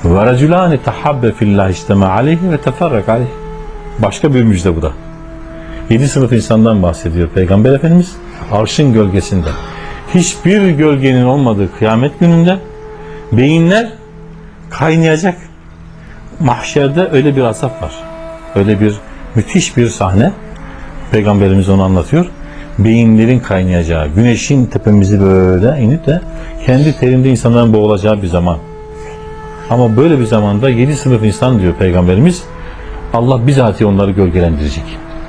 Ve raculani tahabbe fillahi ictema aleyhi ve teferrak aleyhi. Başka bir müjde bu da. 7 sınıf insandan bahsediyor Peygamber Efendimiz. Arşın gölgesinde. Hiçbir gölgenin olmadığı kıyamet gününde beyinler kaynayacak. Mahşerde öyle bir azap var. Öyle bir müthiş bir sahne. Peygamberimiz onu anlatıyor. Beyinlerin kaynayacağı, güneşin tepemizi böyle inip de kendi terinde insanların boğulacağı bir zaman. Ama böyle bir zamanda 7 sınıf insan diyor Peygamberimiz, Allah bizatihi onları gölgelendirecek.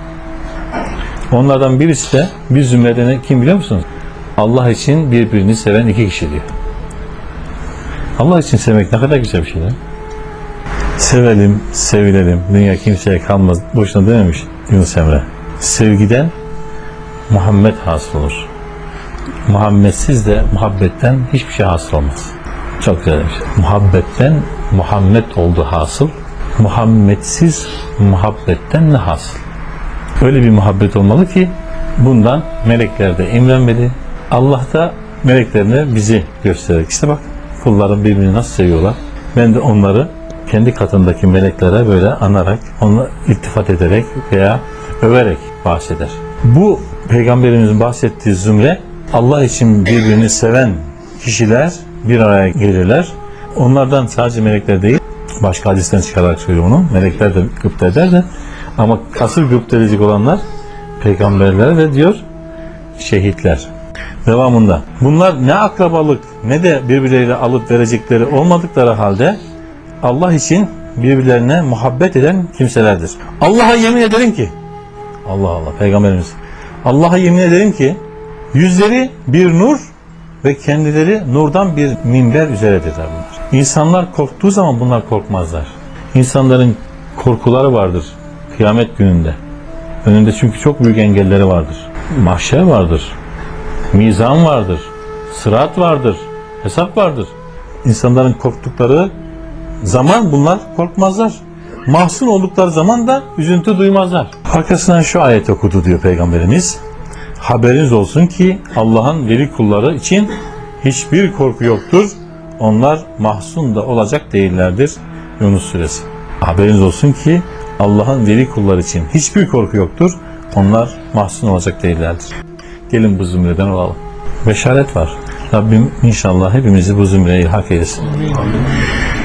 Onlardan birisi de bir zümreden kim biliyor musunuz? Allah için birbirini seven 2 kişi diyor. Allah için sevmek ne kadar güzel bir şey değil mi? Sevelim, sevilelim, dünya kimseye kalmaz. Boşuna dememiş Yunus Emre. Sevgiden Muhammed hasıl olur. Muhammedsiz de muhabbetten hiçbir şey hasıl olmaz. Çok güzel demiş. Muhabbetten Muhammed oldu hasıl. Muhammedsiz muhabbetten ne hasıl? Öyle bir muhabbet olmalı ki bundan melekler de imrenmeli. Allah da meleklerine bizi göstererek, işte bak kullarım birbirini nasıl seviyorlar. Ben de onları kendi katındaki meleklere böyle anarak, onu iltifat ederek veya överek bahseder. Bu Peygamberimizin bahsettiği zümre, Allah için birbirini seven kişiler bir araya gelirler. Onlardan sadece melekler değil, başka hadisten çıkararak söylüyor onu. Melekler de gıpta eder de, ama asıl gıpta edecek olanlar peygamberler ve diyor şehitler. Devamında. Bunlar ne akrabalık ne de birbirleriyle alıp verecekleri olmadıkları halde Allah için birbirlerine muhabbet eden kimselerdir. Allah'a yemin ederim ki, Allah Allah Peygamberimiz, Allah'a yemin ederim ki yüzleri bir nur ve kendileri nurdan bir minber üzeredirler bunlar. İnsanlar korktuğu zaman bunlar korkmazlar. İnsanların korkuları vardır kıyamet gününde. Önünde çünkü çok büyük engelleri vardır. Mahşer vardır. Mizan vardır. Sırat vardır. Hesap vardır. İnsanların korktukları zaman bunlar korkmazlar. Mahzun oldukları zaman da üzüntü duymazlar. Arkasından şu ayet okudu diyor Peygamberimiz. Haberiniz olsun ki Allah'ın veli kulları için hiçbir korku yoktur. Onlar mahzun da olacak değillerdir. Yunus suresi. Haberiniz olsun ki Allah'ın veli kulları için hiçbir korku yoktur. Onlar mahzun olacak değillerdir. Gelin bu zümreden olalım. Beşaret var. Rabbim inşallah hepimizi bu zümreye ilhak eylesin.